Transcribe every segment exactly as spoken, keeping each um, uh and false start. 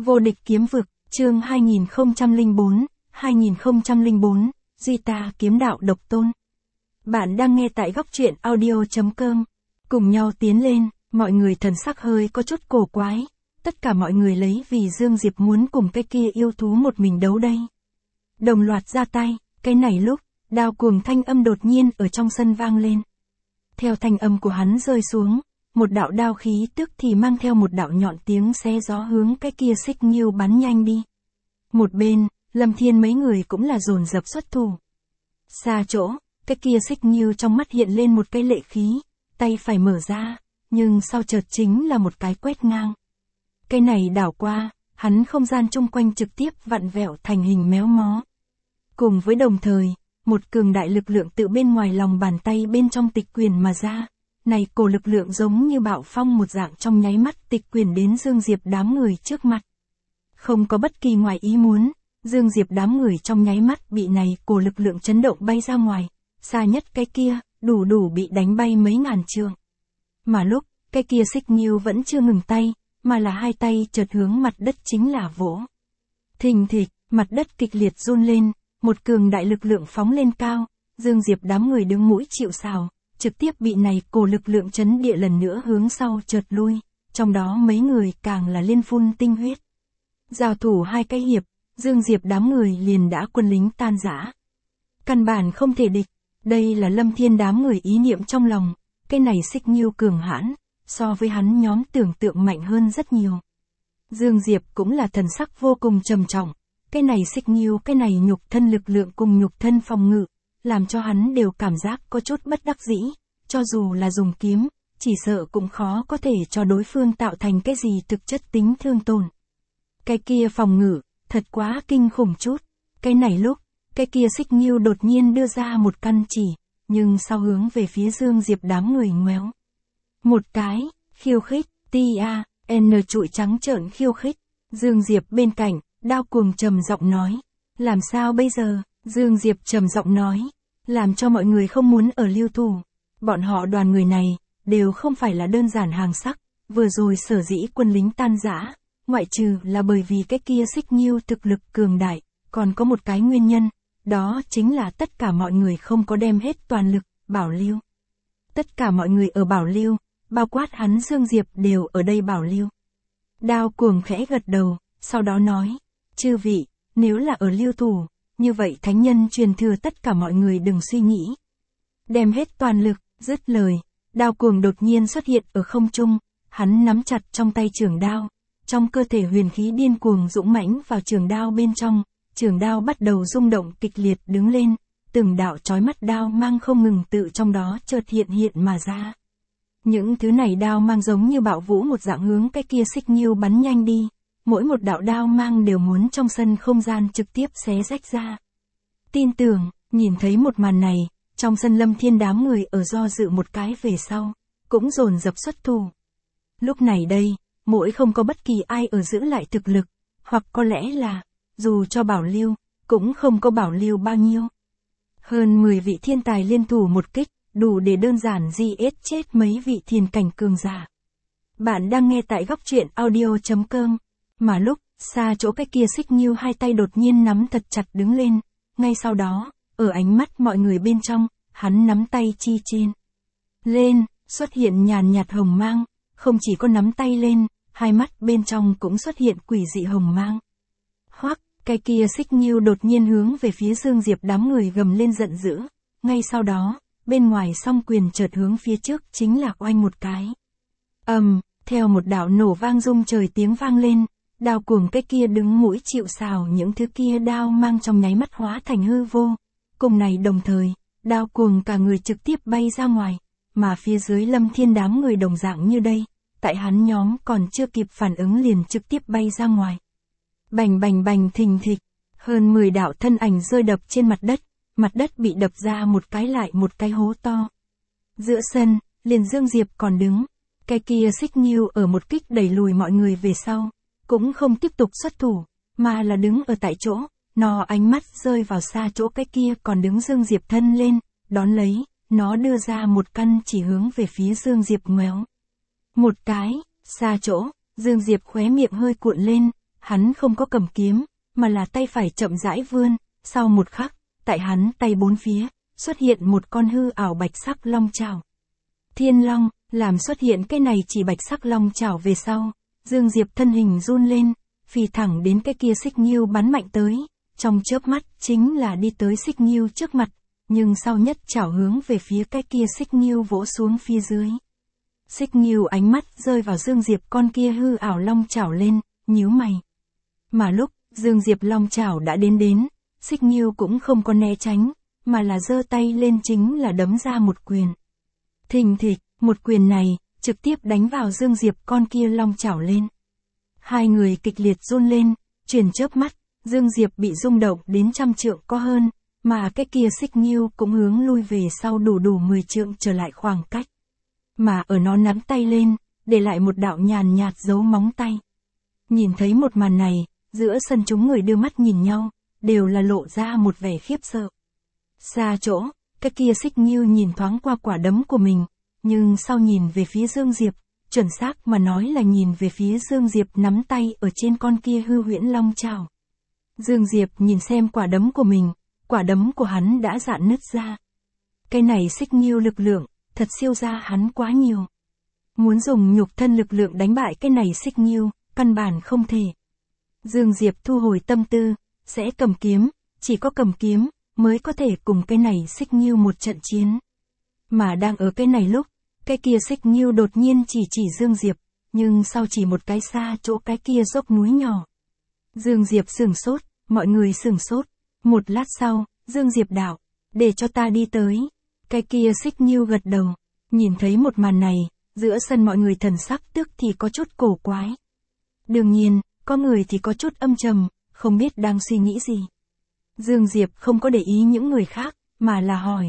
Vô địch kiếm vực, chương hai nghìn không trăm lẻ bốn, hai nghìn không trăm lẻ bốn, Duy Ta kiếm đạo độc tôn. Bạn đang nghe tại góc truyện audio chấm com. Cùng nhau tiến lên, mọi người thần sắc hơi có chút cổ quái. Tất cả mọi người lấy vì Dương Diệp muốn cùng cái kia yêu thú một mình đấu đây. Đồng loạt ra tay, cái này lúc, đao cuồng thanh âm đột nhiên ở trong sân vang lên. Theo thanh âm của hắn rơi xuống, một đạo đao khí tức thì mang theo một đạo nhọn tiếng xé gió hướng cái kia Xích Nghiêu bắn nhanh đi. Một bên, Lâm Thiên mấy người cũng là dồn dập xuất thủ. Xa chỗ, cái kia Xích Nghiêu trong mắt hiện lên một cái lệ khí, tay phải mở ra, nhưng sau chợt chính là một cái quét ngang. Cái này đảo qua, hắn không gian chung quanh trực tiếp vặn vẹo thành hình méo mó. Cùng với đồng thời, một cường đại lực lượng tự bên ngoài lòng bàn tay bên trong tịch quyền mà ra. Này cổ lực lượng giống như bạo phong một dạng trong nháy mắt tịch quyền đến Dương Diệp đám người trước mặt. Không có bất kỳ ngoài ý muốn, Dương Diệp đám người trong nháy mắt bị này cổ lực lượng chấn động bay ra ngoài, xa nhất cái kia, đủ đủ bị đánh bay mấy ngàn trượng. Mà lúc, cái kia Xích Nghiêu vẫn chưa ngừng tay, mà là hai tay chợt hướng mặt đất chính là vỗ. Thình thịch, mặt đất kịch liệt run lên, một cường đại lực lượng phóng lên cao, Dương Diệp đám người đứng mũi chịu sào. Trực tiếp bị này cổ lực lượng chấn địa lần nữa hướng sau chợt lui, trong đó mấy người càng là liên phun tinh huyết. Giao thủ hai cái hiệp, Dương Diệp đám người liền đã quân lính tan rã. Căn bản không thể địch, đây là Lâm Thiên đám người ý niệm trong lòng, cái này Xích Nghiêu cường hãn, so với hắn nhóm tưởng tượng mạnh hơn rất nhiều. Dương Diệp cũng là thần sắc vô cùng trầm trọng, cái này Xích Nghiêu cái này nhục thân lực lượng cùng nhục thân phòng ngự. Làm cho hắn đều cảm giác có chút bất đắc dĩ, cho dù là dùng kiếm, chỉ sợ cũng khó có thể cho đối phương tạo thành cái gì thực chất tính thương tổn. Cái kia phòng ngự, thật quá kinh khủng chút. Cái này lúc, cái kia Xích Nghiêu đột nhiên đưa ra một căn chỉ, nhưng sau hướng về phía Dương Diệp đám người ngoéo. Một cái, khiêu khích, ti a, n trụi trắng trợn khiêu khích. Dương Diệp bên cạnh, đao cuồng trầm giọng nói. Làm sao bây giờ? Dương Diệp trầm giọng nói, làm cho mọi người không muốn ở lưu thủ. Bọn họ đoàn người này, đều không phải là đơn giản hàng sắc, vừa rồi sở dĩ quân lính tan rã, ngoại trừ là bởi vì cái kia Xích Nghiêu thực lực cường đại, còn có một cái nguyên nhân, đó chính là tất cả mọi người không có đem hết toàn lực, bảo lưu. Tất cả mọi người ở bảo lưu, bao quát hắn Dương Diệp đều ở đây bảo lưu. Đao cuồng khẽ gật đầu, sau đó nói, chư vị, nếu là ở lưu thủ, như vậy thánh nhân truyền thừa tất cả mọi người đừng suy nghĩ. Đem hết toàn lực, dứt lời, đao cuồng đột nhiên xuất hiện ở không trung, hắn nắm chặt trong tay trường đao, trong cơ thể huyền khí điên cuồng dũng mãnh vào trường đao bên trong, trường đao bắt đầu rung động kịch liệt đứng lên, từng đạo chói mắt đao mang không ngừng tự trong đó chợt hiện hiện mà ra. Những thứ này đao mang giống như bạo vũ một dạng hướng cái kia Xích Nghiêu bắn nhanh đi. Mỗi một đạo đao mang đều muốn trong sân không gian trực tiếp xé rách ra. Tin tưởng, nhìn thấy một màn này, trong sân Lâm Thiên đám người ở do dự một cái về sau, cũng dồn dập xuất thủ. Lúc này đây, mỗi không có bất kỳ ai ở giữ lại thực lực, hoặc có lẽ là, dù cho bảo lưu, cũng không có bảo lưu bao nhiêu. Hơn mười vị thiên tài liên thủ một kích, đủ để đơn giản giết chết mấy vị thiên cảnh cường giả. Bạn đang nghe tại góc truyện audio chấm com. Mà lúc, xa chỗ cái kia Xích Nghiêu hai tay đột nhiên nắm thật chặt đứng lên, ngay sau đó, ở ánh mắt mọi người bên trong, hắn nắm tay chi trên. Lên, xuất hiện nhàn nhạt hồng mang, không chỉ có nắm tay lên, hai mắt bên trong cũng xuất hiện quỷ dị hồng mang. Hoắc, cái kia Xích Nghiêu đột nhiên hướng về phía Dương Diệp đám người gầm lên giận dữ, ngay sau đó, bên ngoài song quyền chợt hướng phía trước chính là oanh một cái. Ầm, um, theo một đạo nổ vang rung trời tiếng vang lên. Đao cuồng cái kia đứng mũi chịu sào những thứ kia đao mang trong nháy mắt hóa thành hư vô. Cùng này đồng thời, đao cuồng cả người trực tiếp bay ra ngoài, mà phía dưới Lâm Thiên đám người đồng dạng như đây, tại hắn nhóm còn chưa kịp phản ứng liền trực tiếp bay ra ngoài. Bành bành bành thình thịch, hơn mười đạo thân ảnh rơi đập trên mặt đất, mặt đất bị đập ra một cái lại một cái hố to. Giữa sân, liền Dương Diệp còn đứng, cái kia Xích Nghiêu ở một kích đẩy lùi mọi người về sau. Cũng không tiếp tục xuất thủ, mà là đứng ở tại chỗ, nó ánh mắt rơi vào xa chỗ cái kia còn đứng Dương Diệp thân lên, đón lấy, nó đưa ra một căn chỉ hướng về phía Dương Diệp ngoéo. Một cái, xa chỗ, Dương Diệp khóe miệng hơi cuộn lên, hắn không có cầm kiếm, mà là tay phải chậm rãi vươn, sau một khắc, tại hắn tay bốn phía, xuất hiện một con hư ảo bạch sắc long chảo. Thiên long, làm xuất hiện cái này chỉ bạch sắc long chảo về sau, Dương Diệp thân hình run lên, phi thẳng đến cái kia Xích Nghiêu bắn mạnh tới, trong chớp mắt chính là đi tới Xích Nghiêu trước mặt, nhưng sau nhất chảo hướng về phía cái kia Xích Nghiêu vỗ xuống phía dưới. Xích Nghiêu ánh mắt rơi vào Dương Diệp con kia hư ảo long chảo lên, nhíu mày. Mà lúc Dương Diệp long chảo đã đến đến, Xích Nghiêu cũng không có né tránh, mà là giơ tay lên chính là đấm ra một quyền. Thình thịch, một quyền này, trực tiếp đánh vào Dương Diệp con kia long chảo lên. Hai người kịch liệt run lên, truyền chớp mắt, Dương Diệp bị rung động đến trăm trượng có hơn, mà cái kia Xích Nghiêu cũng hướng lui về sau đủ đủ mười trượng trở lại khoảng cách. Mà ở nó nắm tay lên, để lại một đạo nhàn nhạt dấu móng tay. Nhìn thấy một màn này, giữa sân chúng người đưa mắt nhìn nhau, đều là lộ ra một vẻ khiếp sợ. Xa chỗ, cái kia Xích Nghiêu nhìn thoáng qua quả đấm của mình, nhưng sau nhìn về phía Dương Diệp, chuẩn xác mà nói là nhìn về phía Dương Diệp nắm tay ở trên con kia hư huyễn long chảo. Dương Diệp nhìn xem quả đấm của mình, quả đấm của hắn đã rạn nứt ra. Cái này Xích Nghiêu lực lượng, thật siêu ra hắn quá nhiều. Muốn dùng nhục thân lực lượng đánh bại cái này Xích Nghiêu, căn bản không thể. Dương Diệp thu hồi tâm tư, sẽ cầm kiếm, chỉ có cầm kiếm, mới có thể cùng cái này Xích Nghiêu một trận chiến. Mà đang ở cái này lúc, cái kia Xích Nghiêu đột nhiên chỉ chỉ Dương Diệp, nhưng sau chỉ một cái xa chỗ cái kia dốc núi nhỏ. Dương Diệp sửng sốt, mọi người sửng sốt. Một lát sau, Dương Diệp đạo, để cho ta đi tới. Cái kia Xích Nghiêu gật đầu, nhìn thấy một màn này, giữa sân mọi người thần sắc tức thì có chút cổ quái. Đương nhiên, có người thì có chút âm trầm, không biết đang suy nghĩ gì. Dương Diệp không có để ý những người khác, mà là hỏi.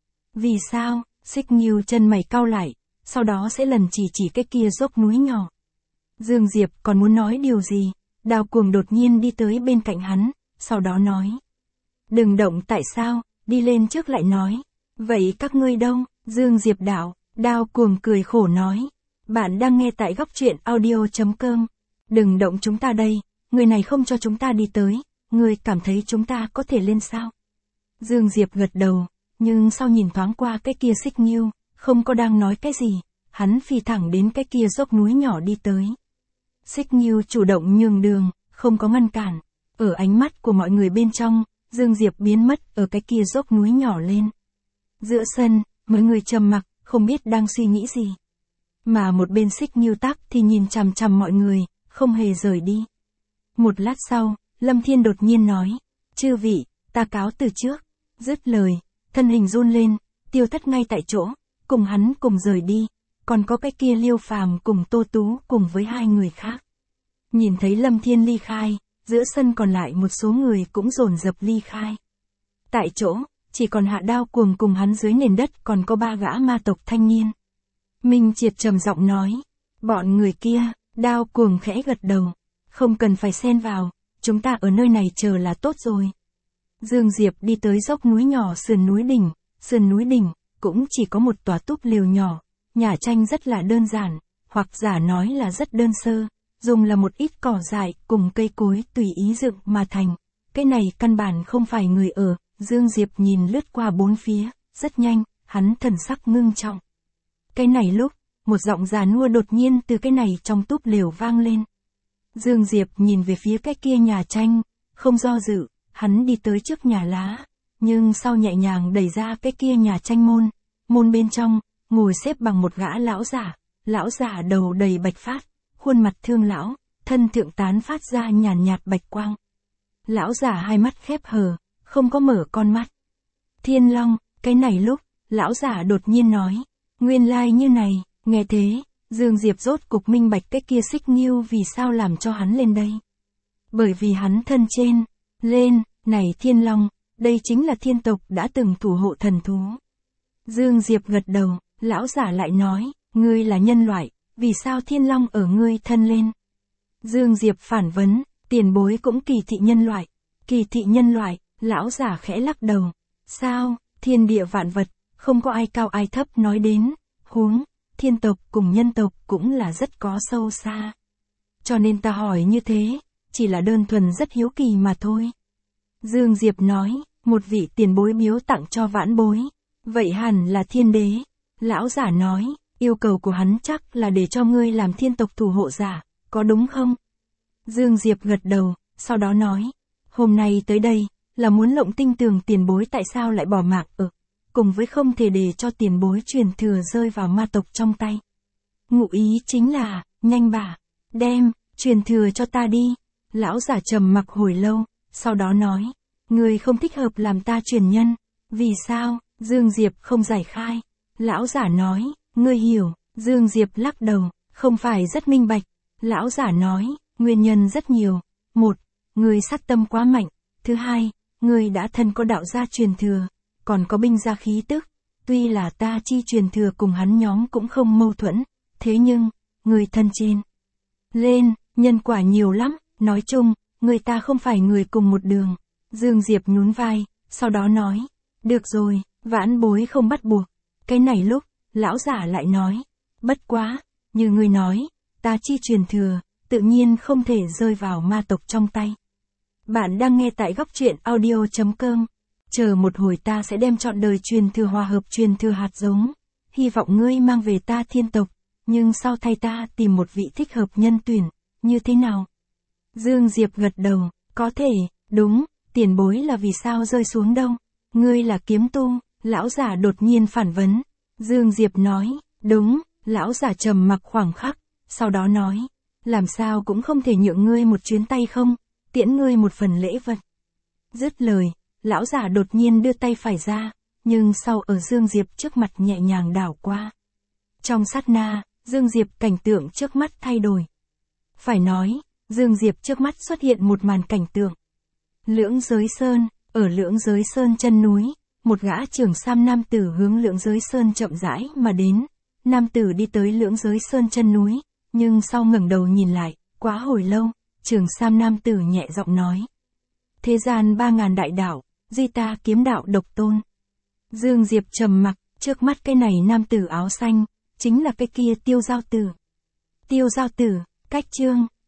Vì sao? Xích Nghiêu chân mày cau lại, sau đó sẽ lần chỉ chỉ cái kia dốc núi nhỏ. Dương Diệp còn muốn nói điều gì, Đao Cuồng đột nhiên đi tới bên cạnh hắn, sau đó nói. Đừng động tại sao, đi lên trước lại nói. Vậy các ngươi đâu? Dương Diệp đạo, Đao Cuồng cười khổ nói. Bạn đang nghe tại góc truyện audio chấm com. Đừng động chúng ta đây, người này không cho chúng ta đi tới, ngươi cảm thấy chúng ta có thể lên sao? Dương Diệp gật đầu, nhưng sau nhìn thoáng qua cái kia Xích Nghiêu, không có đang nói cái gì, hắn phi thẳng đến cái kia dốc núi nhỏ đi tới. Xích Nghiêu chủ động nhường đường, không có ngăn cản, ở ánh mắt của mọi người bên trong, Dương Diệp biến mất ở cái kia dốc núi nhỏ lên. Giữa sân, mọi người trầm mặc, không biết đang suy nghĩ gì. Mà một bên Xích Nghiêu tắc thì nhìn chằm chằm mọi người, không hề rời đi. Một lát sau, Lâm Thiên đột nhiên nói, chư vị, ta cáo từ trước. Dứt lời, thân hình run lên, tiêu thất ngay tại chỗ, cùng hắn cùng rời đi, còn có cái kia Liêu Phàm cùng Tô Tú cùng với hai người khác. Nhìn thấy Lâm Thiên ly khai, giữa sân còn lại một số người cũng dồn dập ly khai. Tại chỗ, chỉ còn Hạ Đao Cuồng cùng hắn dưới nền đất còn có ba gã ma tộc thanh niên. Minh Triệt trầm giọng nói, bọn người kia, Đao Cuồng khẽ gật đầu, không cần phải xen vào, chúng ta ở nơi này chờ là tốt rồi. Dương Diệp đi tới dốc núi nhỏ sườn núi đỉnh, sườn núi đỉnh, cũng chỉ có một tòa túp lều nhỏ, nhà tranh rất là đơn giản, hoặc giả nói là rất đơn sơ, dùng là một ít cỏ dại cùng cây cối tùy ý dựng mà thành. Cái này căn bản không phải người ở, Dương Diệp nhìn lướt qua bốn phía, rất nhanh, hắn thần sắc ngưng trọng. Cái này lúc, một giọng già nua đột nhiên từ cái này trong túp lều vang lên. Dương Diệp nhìn về phía cái kia nhà tranh, không do dự, hắn đi tới trước nhà lá, nhưng sau nhẹ nhàng đẩy ra cái kia nhà tranh môn, môn bên trong, ngồi xếp bằng một gã lão giả, lão giả đầu đầy bạch phát, khuôn mặt thương lão, thân thượng tán phát ra nhàn nhạt bạch quang. Lão giả hai mắt khép hờ, không có mở con mắt. Thiên Long, cái này lúc, lão giả đột nhiên nói, nguyên lai như này, nghe thế, Dương Diệp rốt cục minh bạch cái kia Xích Nghiêu vì sao làm cho hắn lên đây. Bởi vì hắn thân trên, lên, này Thiên Long, đây chính là thiên tộc đã từng thủ hộ thần thú. Dương Diệp gật đầu, lão giả lại nói, ngươi là nhân loại, vì sao Thiên Long ở ngươi thân lên? Dương Diệp phản vấn, tiền bối cũng kỳ thị nhân loại, kỳ thị nhân loại, lão giả khẽ lắc đầu. Sao, thiên địa vạn vật, không có ai cao ai thấp nói đến, huống, thiên tộc cùng nhân tộc cũng là rất có sâu xa. Cho nên ta hỏi như thế, chỉ là đơn thuần rất hiếu kỳ mà thôi. Dương Diệp nói, một vị tiền bối biếu tặng cho vãn bối. Vậy hẳn là thiên đế. Lão giả nói, yêu cầu của hắn chắc là để cho ngươi làm thiên tộc thủ hộ giả, có đúng không? Dương Diệp gật đầu, sau đó nói, hôm nay tới đây, là muốn lộng tinh tường tiền bối tại sao lại bỏ mạng ở, cùng với không thể để cho tiền bối truyền thừa rơi vào ma tộc trong tay. Ngụ ý chính là, nhanh bà, đem, truyền thừa cho ta đi. Lão giả trầm mặc hồi lâu, sau đó nói, ngươi không thích hợp làm ta truyền nhân. Vì sao? Dương Diệp không giải khai. Lão giả nói, ngươi hiểu. Dương Diệp lắc đầu, không phải rất minh bạch. Lão giả nói, nguyên nhân rất nhiều. Một, ngươi sát tâm quá mạnh. Thứ hai, ngươi đã thân có đạo gia truyền thừa, còn có binh gia khí tức. Tuy là ta chi truyền thừa cùng hắn nhóm cũng không mâu thuẫn, thế nhưng, ngươi thân trên lên, nhân quả nhiều lắm, nói chung, người ta không phải người cùng một đường. Dương Diệp nhún vai, sau đó nói, được rồi, vãn bối không bắt buộc. Cái này lúc, lão giả lại nói, bất quá, như ngươi nói, ta chi truyền thừa, tự nhiên không thể rơi vào ma tộc trong tay. Bạn đang nghe tại góc truyện audio chấm com. Chờ một hồi ta sẽ đem trọn đời truyền thừa hòa hợp truyền thừa hạt giống. Hy vọng ngươi mang về ta thiên tộc, nhưng sau thay ta tìm một vị thích hợp nhân tuyển, như thế nào? Dương Diệp gật đầu, có thể, đúng, tiền bối là vì sao rơi xuống đâu? Ngươi là kiếm tu, lão giả đột nhiên phản vấn. Dương Diệp nói, đúng, lão giả trầm mặc khoảng khắc, sau đó nói, làm sao cũng không thể nhượng ngươi một chuyến tay không, tiễn ngươi một phần lễ vật. Dứt lời, lão giả đột nhiên đưa tay phải ra, nhưng sau ở Dương Diệp trước mặt nhẹ nhàng đảo qua. Trong sát na, Dương Diệp cảnh tượng trước mắt thay đổi. Phải nói, Dương Diệp trước mắt xuất hiện một màn cảnh tượng. Lưỡng Giới Sơn, ở Lưỡng Giới Sơn chân núi, một gã trưởng sam nam tử hướng Lưỡng Giới Sơn chậm rãi mà đến. Nam tử đi tới Lưỡng Giới Sơn chân núi, nhưng sau ngẩng đầu nhìn lại, quá hồi lâu, trưởng sam nam tử nhẹ giọng nói. Thế gian ba ngàn đại đạo, duy ta kiếm đạo độc tôn. Dương Diệp trầm mặc, trước mắt cái này nam tử áo xanh, chính là cái kia Tiêu Giao Tử. Tiêu Giao Tử, cách chương,